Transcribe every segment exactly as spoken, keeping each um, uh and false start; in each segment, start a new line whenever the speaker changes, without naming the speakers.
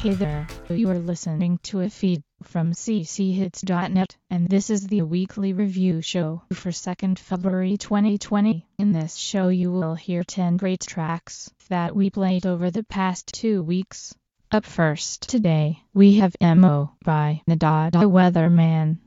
Hey there, you are listening to a feed from c c hits dot net, and this is the weekly review show for second February twenty twenty. In this show you will hear ten great tracks that we played over the past two weeks. Up first today, we have M O by the Dada Weatherman.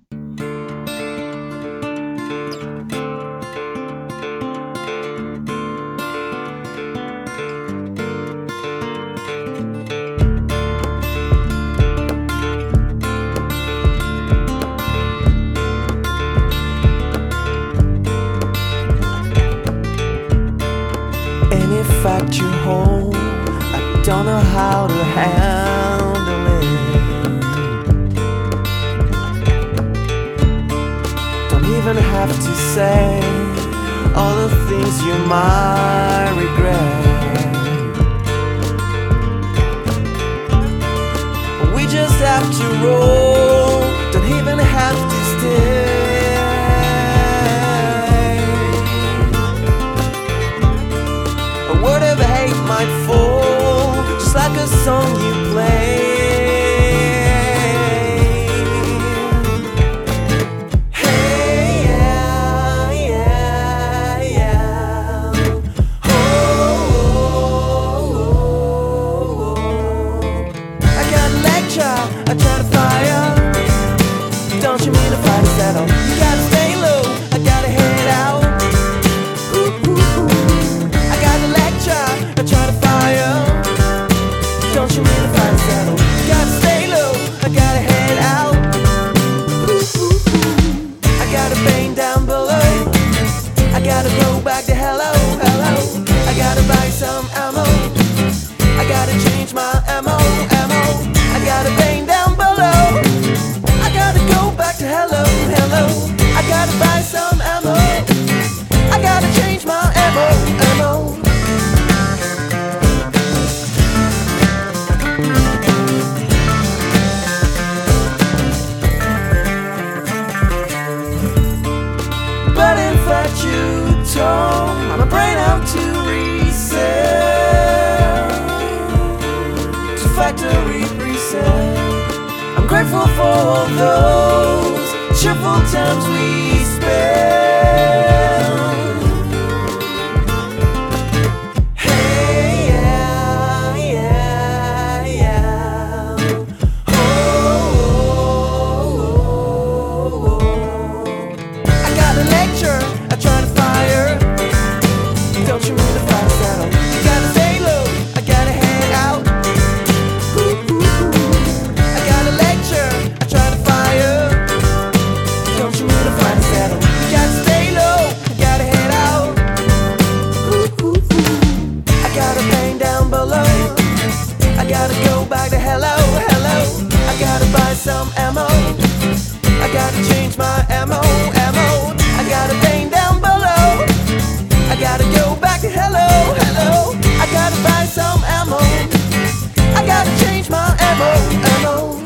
If at your home, I don't know how to handle it. Don't even have to say all the things you might regret. We just have to roll, don't even have to stay. Word of hate might fall, just like a song you play. Hey, yeah, yeah, yeah. Oh, oh, oh, oh. I got a lecture, I try to fire. Don't you mean to fight a settle? You gotta stay low, I gotta head out. I try to fire. Don't you mean to fight a settle? Gotta stay low, I gotta head out. Ooh, ooh, ooh. I gotta bang down below. I gotta go back to hello, hello. I gotta buy some ammo. I gotta change my ammo, ammo. I gotta bang down below. I gotta go back to hello, hello. I gotta buy some ammo. I gotta change my ammo, ammo. I'm a brain out to reset, to factory reset. I'm grateful for all those cheerful times we spent. Hey, yeah, yeah, yeah. Oh, oh, oh, oh. I got a lecture, I try to fire. Don't you mean to fight a settle? You gotta stay low, I gotta head out. Ooh, ooh, ooh. I got a lecture, I try to fire. Don't you mean to fight a settle? You gotta stay low, I gotta head out. Ooh, ooh, ooh. I gotta bang down below. I gotta go back to hello, hello. I gotta buy some ammo. I gotta change my ammo, ammo. I gotta bang down below. I gotta go back to hello, hello. I gotta buy some ammo. I gotta change my ammo, ammo.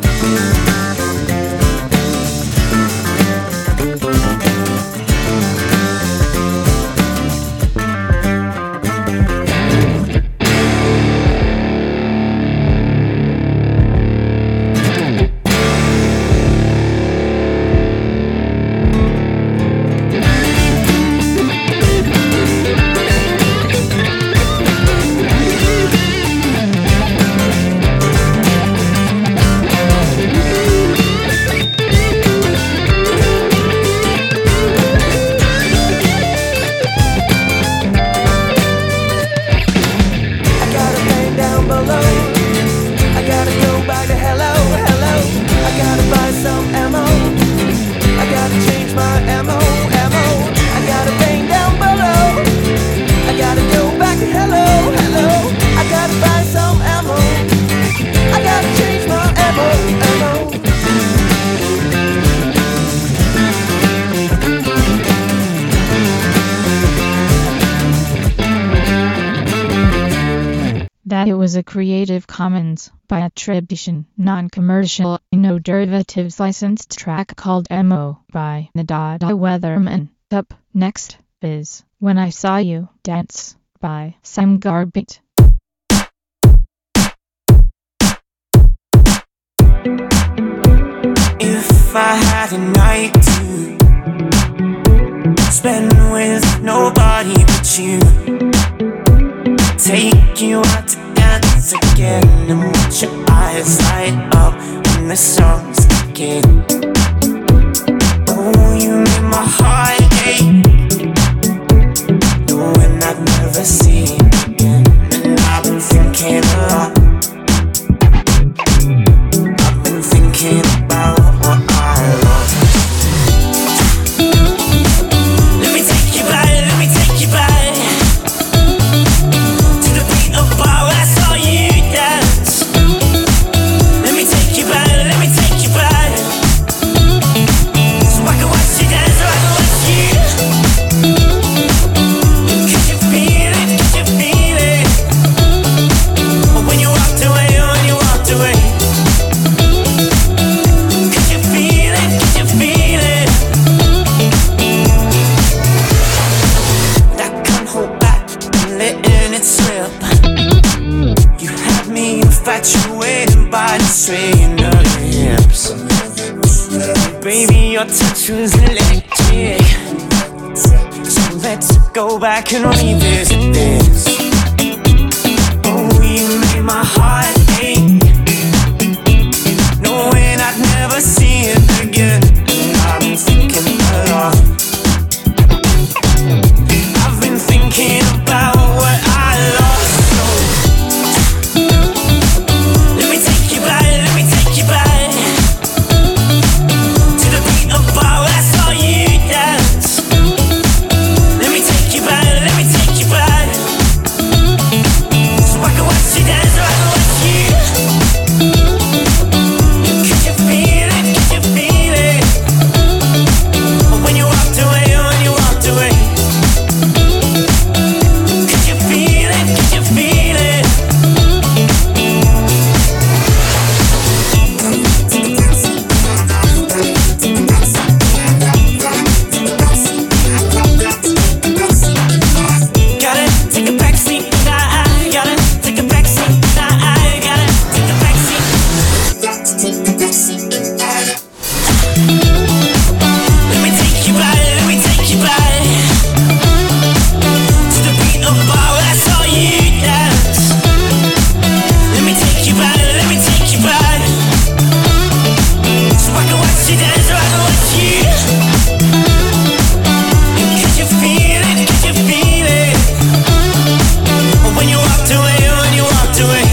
It was a Creative Commons by attribution, non-commercial, no derivatives licensed track called M O by the Dada Weatherman. Up next is When I Saw You Dance by Sam Garbett.
If I had a night to spend with nobody but you, take you out to dance again and watch your eyes light up when the songs begin. Oh, you make my heart ache, knowing I'd never see you again. And I've been thinking a lot, I've been thinking about what I lost. Let me take you back, let me take you back to the beat of bar where I saw you dance. Let me take you back, let me take you back, so I can watch you dance, so I can watch you. Could you feel it, could you feel it? Oh, when you walked away, oh, when you walked away. Could you feel it, could you feel it? I can't hold back, I'm letting it slip. You had me infatuated by the swaying of your hips. Baby, your touch was electric, so let's go back and revisit this. Oh, you made my heart ache, knowing I'd never see it again. And I've been thinking a lot, I've been thinking about what I lost. So let me take you back, let me take you back to the beat of bar where I saw you dance. Let me take you back, let me take you back, so I can watch you dance, so I can watch you. Could you feel it, could you feel it? Oh, when you walked away, oh, when you walked away. Could you feel it, could you feel it? Gotta take a backseat, nah, I gotta take a backseat, nah, I gotta take a backseat. Let me take you back, let me take you back to the beat of bar where I saw you dance. Let me take you back, let me take you back, so I can watch you dance, so I can watch you. And could you feel it, could you feel it? Oh, when you walked away, oh, when you walked away.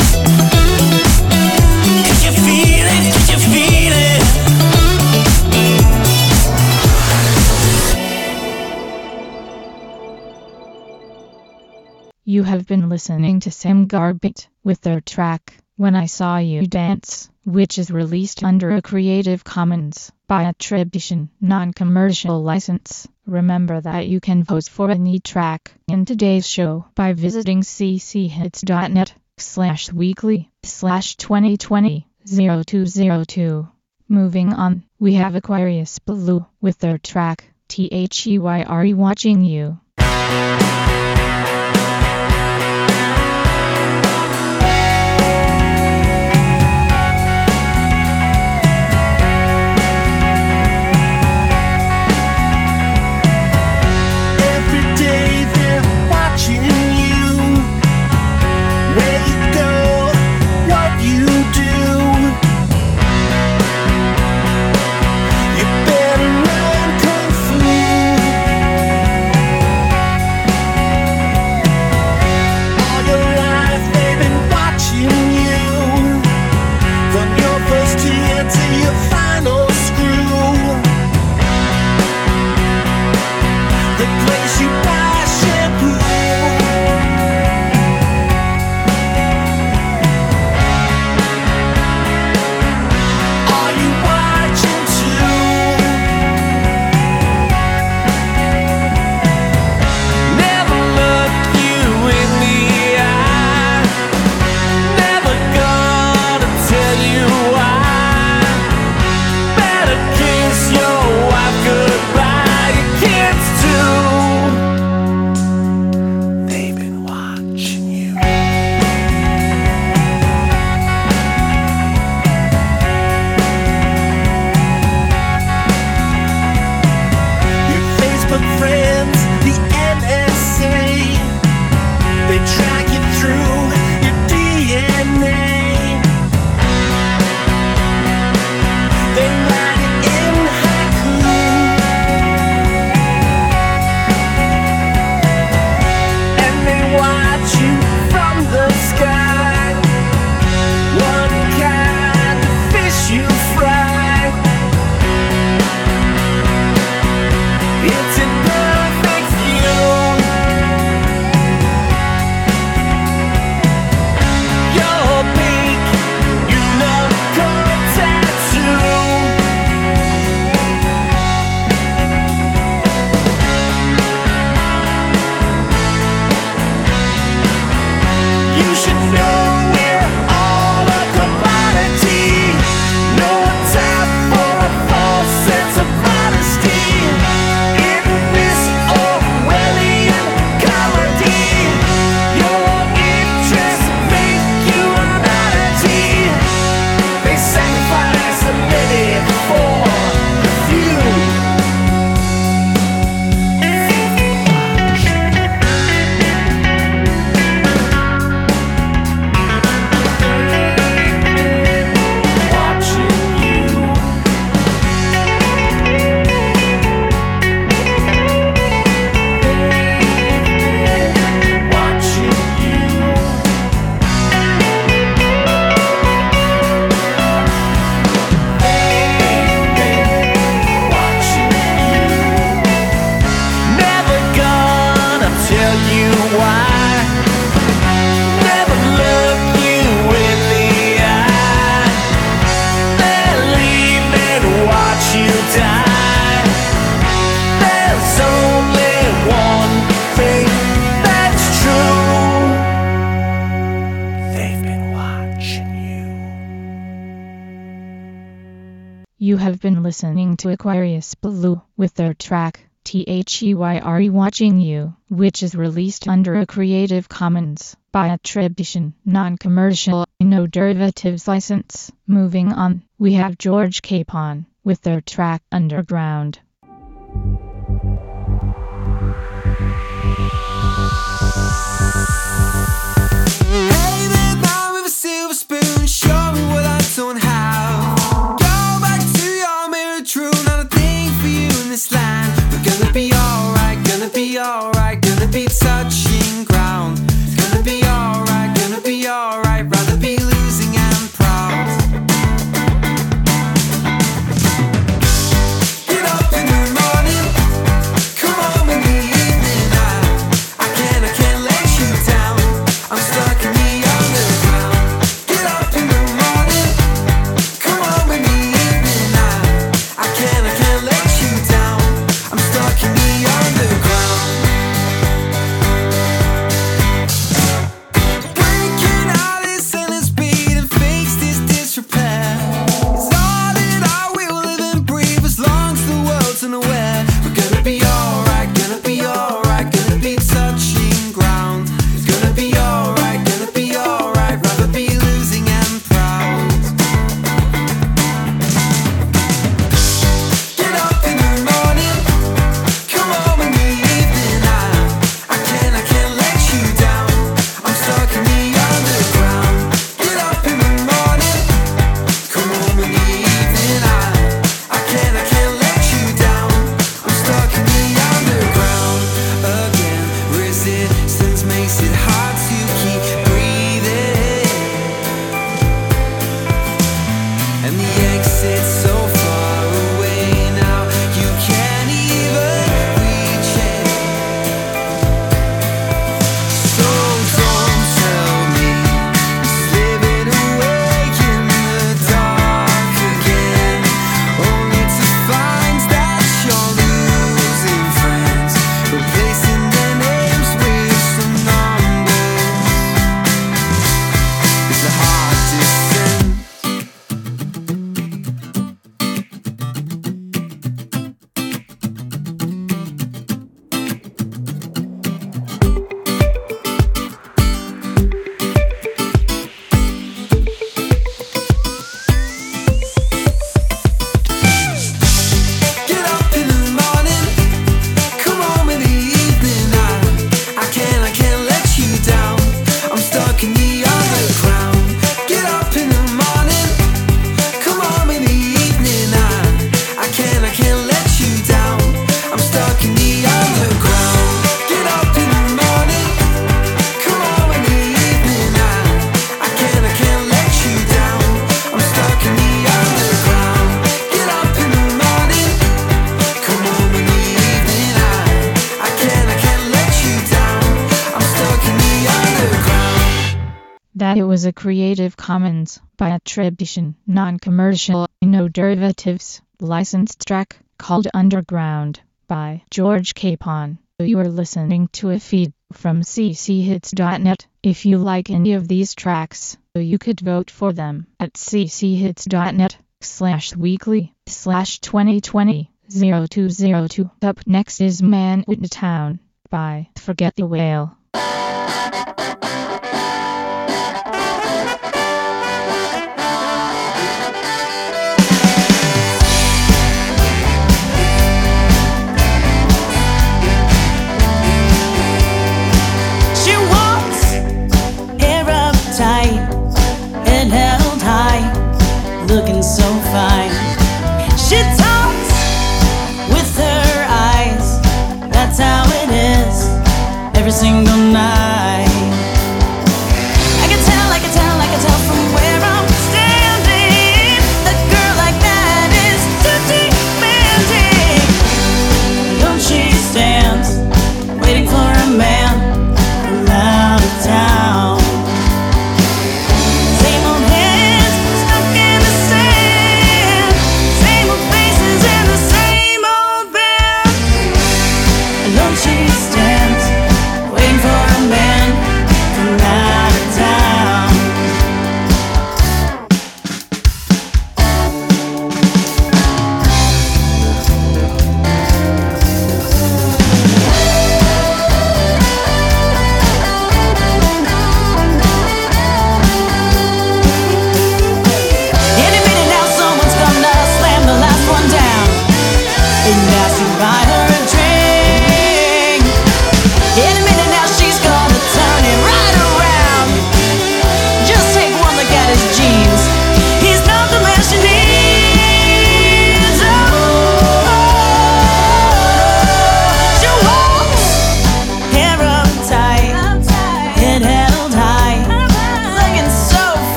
Could you feel it, could you feel it?
You have been listening to Sam Garbett with their track, When I Saw You Dance, which is released under a Creative Commons by attribution, non-commercial license. Remember that you can vote for any track in today's show by visiting cchits.net slash weekly slash 2020 0202. Moving on, we have Aquarius Blue with their track, Theyre Watching You.
Every day they're watching you, where you go, what you do. You better learn kung fu. All your life they've been watching you, from your first tear to your final screw. The place you buy shampoo. Are you watching too? Never look you in the eye, never gonna tell you why. Better kiss your wife goodbye, your kids too.
You have been listening to Aquarius Blue with their track Theory Watching You, which is released under a Creative Commons by attribution, non-commercial, no derivatives license. Moving on, we have George Capon with their track Underground.
Hey there, man with a silver spoon, show me what I don't have. Go back to your mirror, true, not a thing for you in this land. We're gonna be alright, gonna be alright, gonna be touching ground. It's gonna be alright, gonna be alright, rather be losing and proud. Get up in the morning, come home in the evening. I, I can't, I can't let you down. I'm stuck in the underground. Get up in the morning, come home in the evening. I, I can't, I can't let you down. I'm stuck in the underground. Breaking out this endless beat and fix this disrepair. It's all that I will live and breathe as long as the world's unaware. We're gonna be alright, gonna be alright, gonna be touching ground. It's gonna be alright, gonna be alright, rather be losing and proud. Get up in the morning, come home in the evening. I, I can't, I can't let you down. I'm stuck in the underground. Get up in the morning, come home in the evening. I, I can't, I can't let you down. I'm stuck in the underground again. Resistance makes it hard to keep breathing, and the exit's so far away now you can't even reach it. So don't tell me it's living awake in the dark again, only to find that you're losing friends, replacing their names with some numbers. It's a hard descent. Get up in the morning, come home in the evening. I, I can't, I can't let you down. I'm stuck in the underground. Get up in the morning, come home in the evening. I, I can't, I can't let you down. I'm stuck in the underground. Get up in the morning, come home in the evening. I, I can't, I can't let you down. I'm stuck in the underground. Get up in the morning, come home in the evening. I, I can't, I can't let you down. I'm stuck in the underground.
That it was a Creative Commons by attribution, non-commercial, no derivatives, licensed track called Underground by George Capon. You are listening to a feed from c c hits dot net. If you like any of these tracks, you could vote for them at c c hits dot net slash weekly slash twenty twenty oh two oh two. Up next is Man in Town by Forget the Whale.
She walks, hair up tight, head held high, looking so fine. She talks with her eyes, that's how it is, every single night. I can tell, I can tell, I can tell from where I'm standing, a girl like that is too demanding. Alone she stands, waiting for a man from out of town. Same old hands stuck in the sand, same old faces in the same old band. Alone she stands, waiting for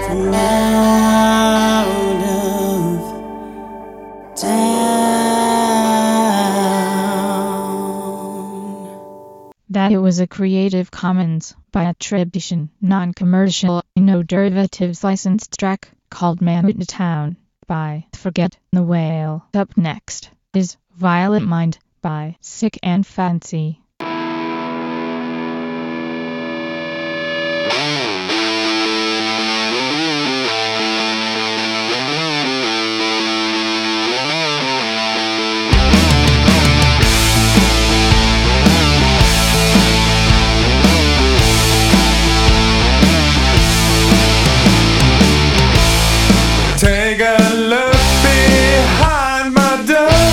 from out of town.
That it was a Creative Commons by attribution, non-commercial, no derivatives licensed track called Man in Town by Forget the Whale. Up next is Violent Mind by Sick and Fancy.
Take a look behind my door.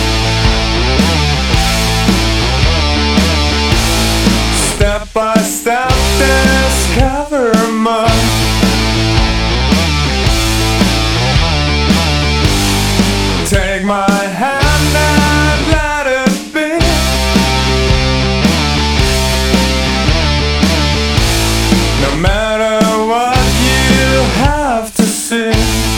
Step by step, discover more. Take my hand and let it be. No matter what you have to see.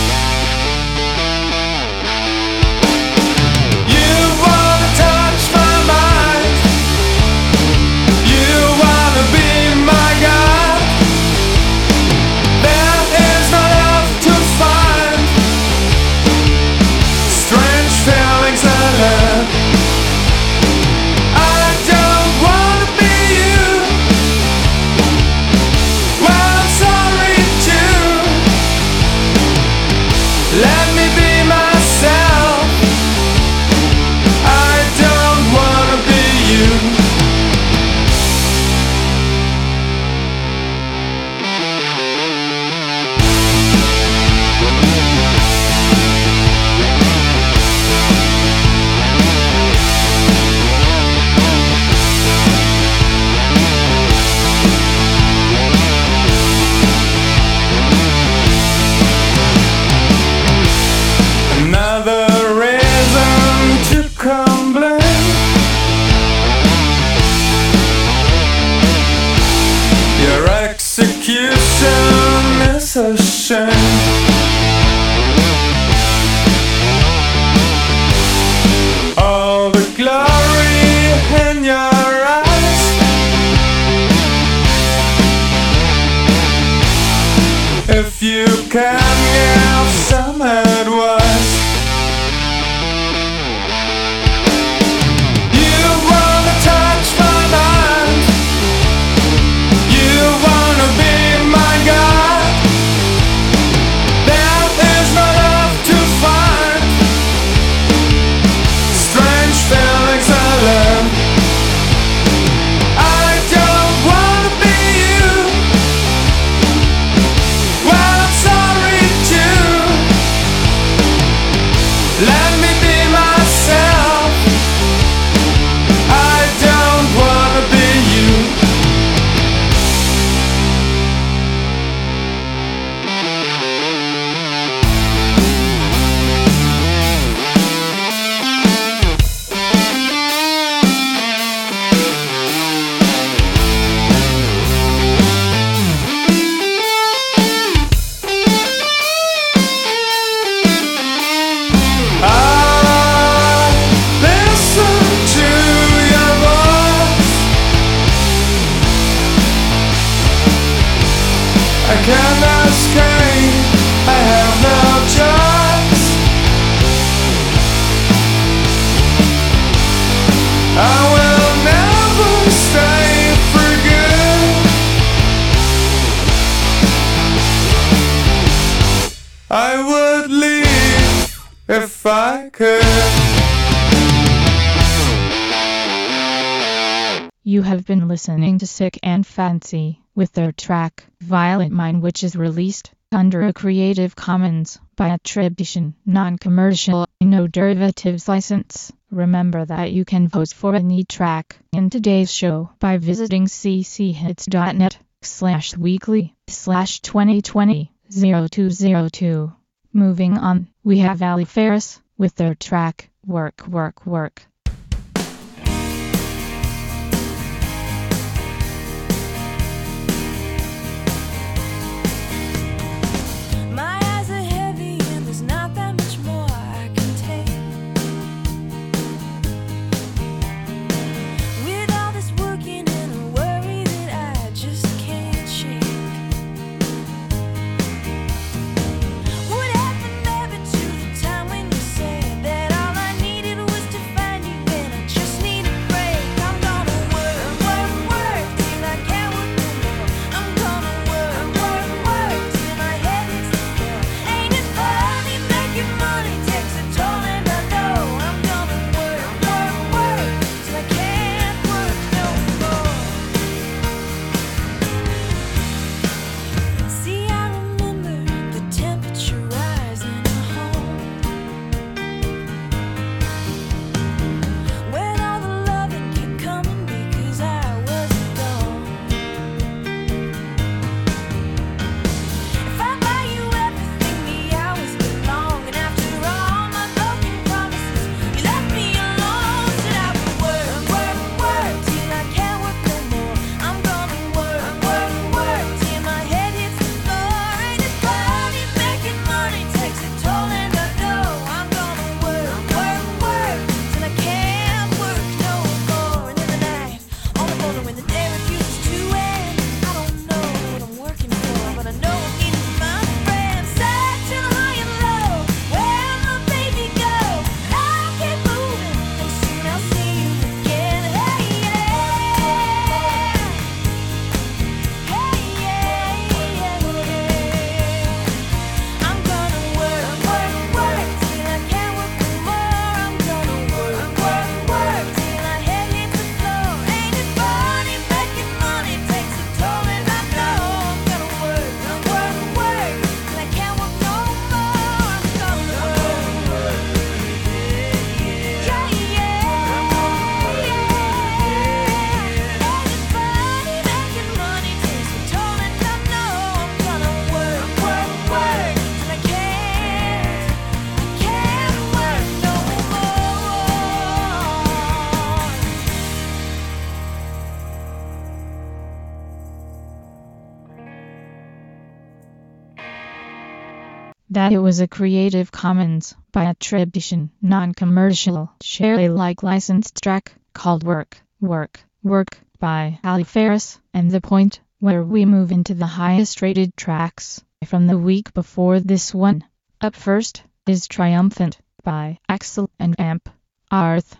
A shame. All the glory in your eyes. If you can give some advice. You wanna touch my mind. You wanna be my God. I would leave if I could.
You have been listening to Sick and Fancy with their track Violent Mind, which is released under a Creative Commons by attribution, non-commercial, no derivatives license. Remember that you can vote for any track in today's show by visiting cchits.net slash weekly slash 2020 0202. Moving on, we have Ali Ferris with their track Work Work Work. that it was a Creative Commons by attribution, non-commercial, share Alike licensed track called Work, Work, Work by Ali Ferris, and the point where we move into the highest rated tracks from the week before this one. Up first is Triumphant by Axel and Amp Arth.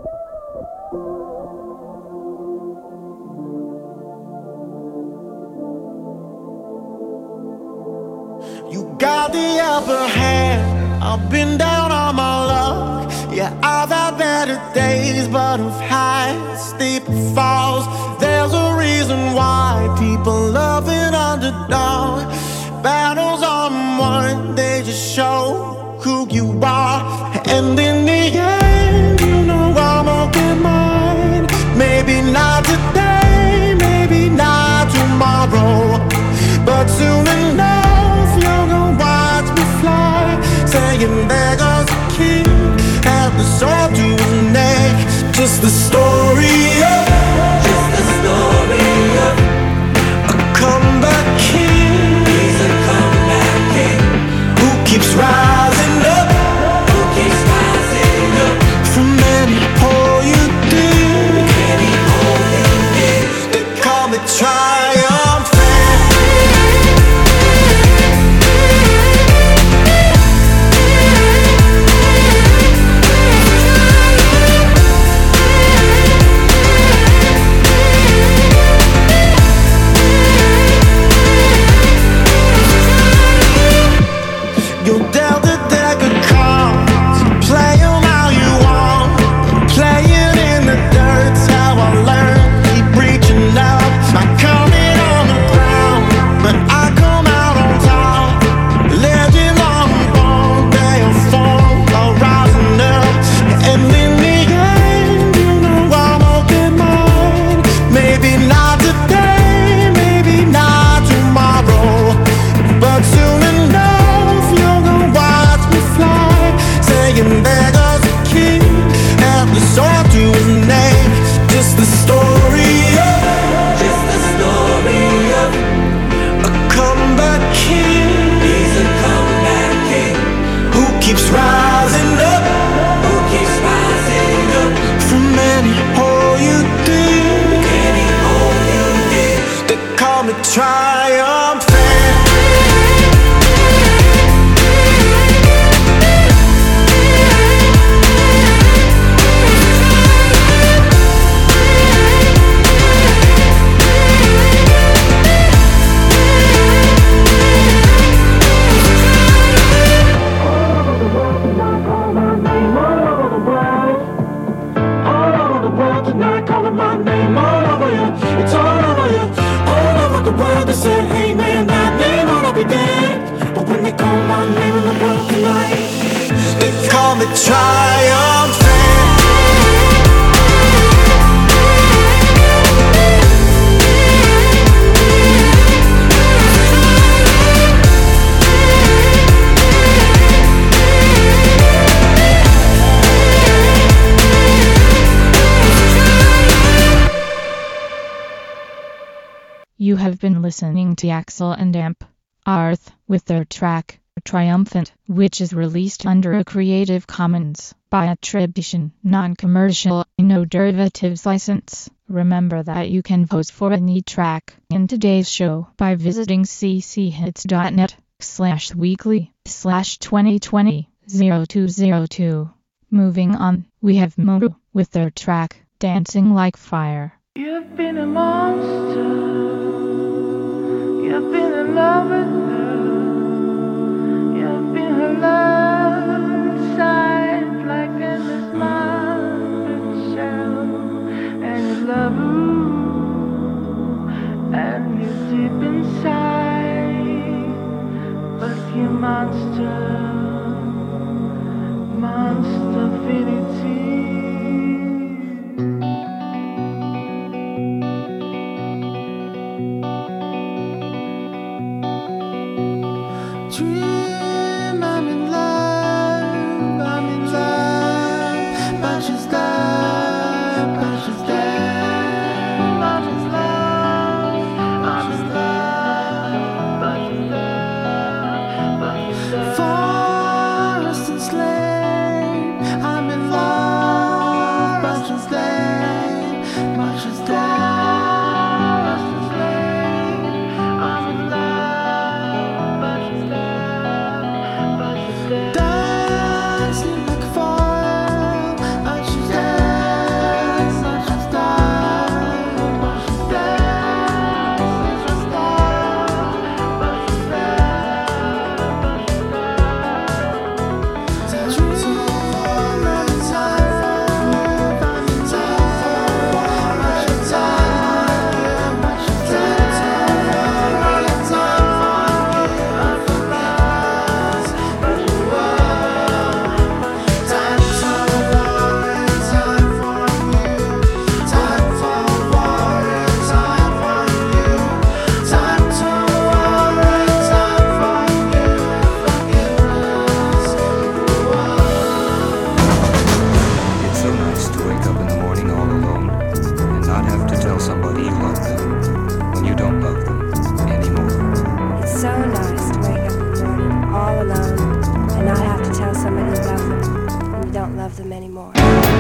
You got the upper hand. I've been down on my luck. Yeah, I've had better days, but I've had steeper falls. There's a reason why people love an underdog. Battles on one, they just show who you are. And in the end, you know I'm gonna get mine. Maybe not today, maybe not tomorrow, but soon enough you're gonna watch me fly. Saying there goes the king, and the sword to his neck. Just the story of, just the story of a comeback king. He's a comeback king who keeps rising up, who keeps rising up from any hole you dig, any hole you dig. They call me triumphant.
You have been listening to Axel and Amp Arth with their track Triumphant, which is released under a Creative Commons by attribution, non-commercial, no derivatives license. Remember that you can vote for any track in today's show by visiting cchits.net slash weekly slash 2020 0202. Moving on, we have Moru with their track Dancing Like Fire.
You've been a monster. You've been in love with her. You've been her love inside, like endless mountain shell. And you love her, and you're deep inside, but you monster, monster infinity. Dream I'm in love, I'm in love, but she's there, but she's there, but she's love, I'm in love, but she's there, but she's there. forest enslaved. I'm in love, much as they, much as they. I'm in love, much as they, dancing like fire, much as they, much as they, much as they, much as they, much as they.
It's so nice to wake up in the morning all alone and not have to tell somebody you love them when you don't love them anymore.
It's so nice to wake up in the morning all alone and not have to tell somebody you love them when you don't love them anymore.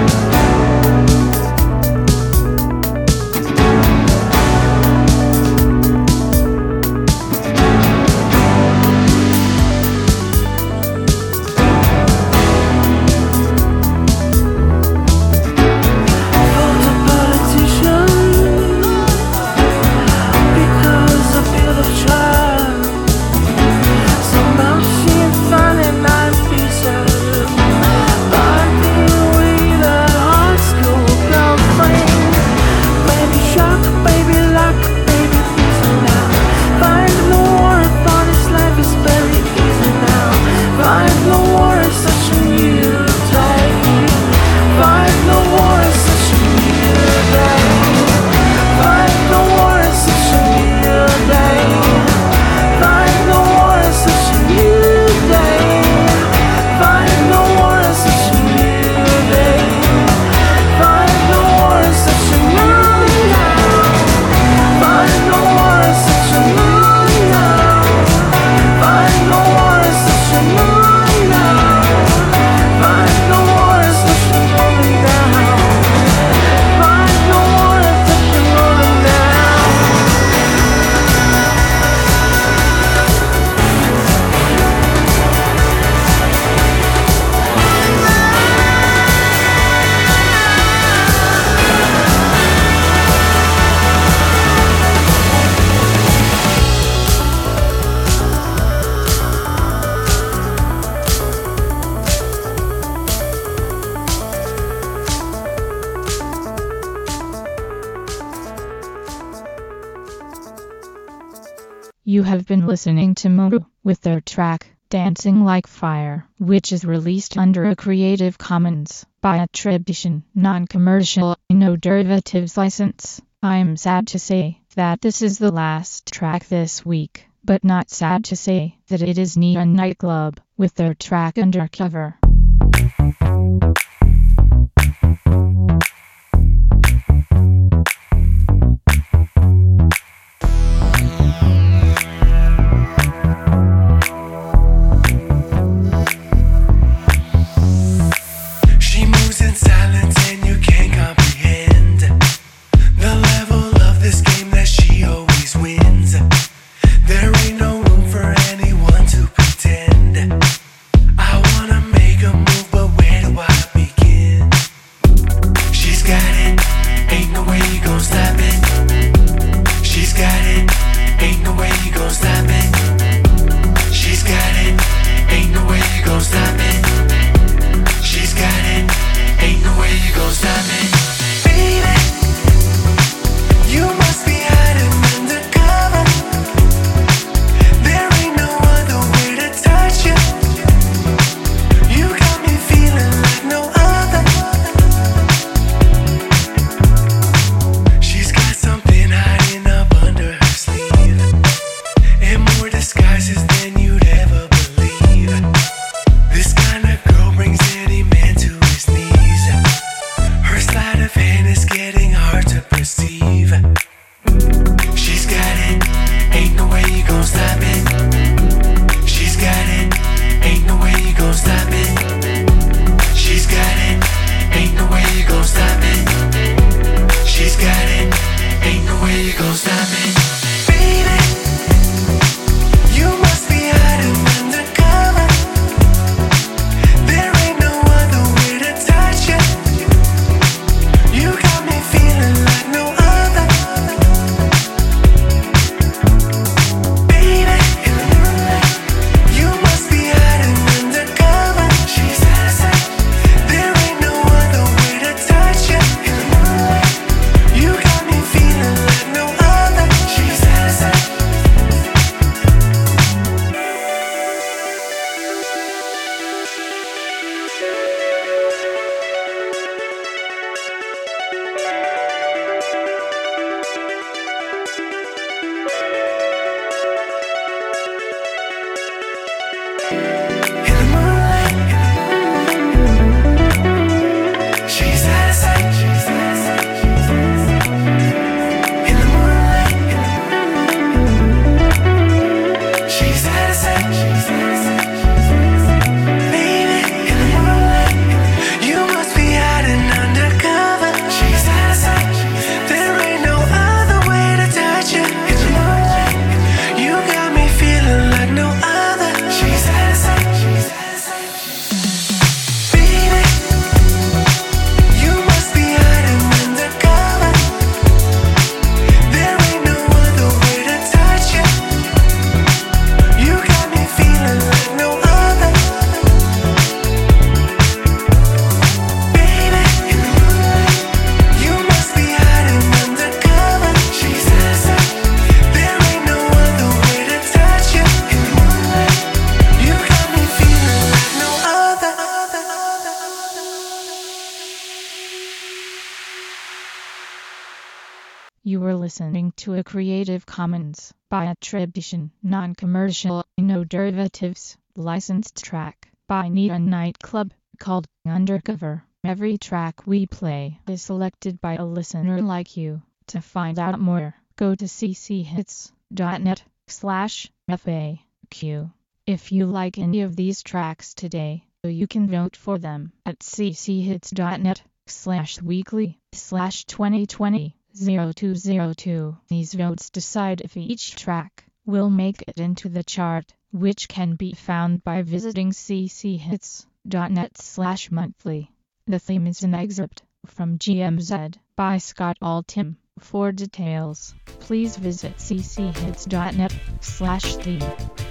You have been listening to Moru with their track, Dancing Like Fire, which is released under a Creative Commons by attribution, non-commercial, no derivatives license. I'm sad to say that this is the last track this week, but not sad to say that it is Neon Nightclub with their track Undercover.
She moves in silence and you can't comprehend the level of this game that she always wins. There ain't no room for anyone to pretend. I wanna make
You were listening to a Creative Commons by attribution, non-commercial, no derivatives, licensed track by Neon Nightclub called Undercover. Every track we play is selected by a listener like you. To find out more, go to cchits.net slash FAQ. If you like any of these tracks today, you can vote for them at cchits.net slash weekly slash 2020 0202. These votes decide if each track will make it into the chart, which can be found by visiting cchits.net slash monthly. The theme is an excerpt from G M Z by Scott Altham. For details, please visit cchits.net slash theme.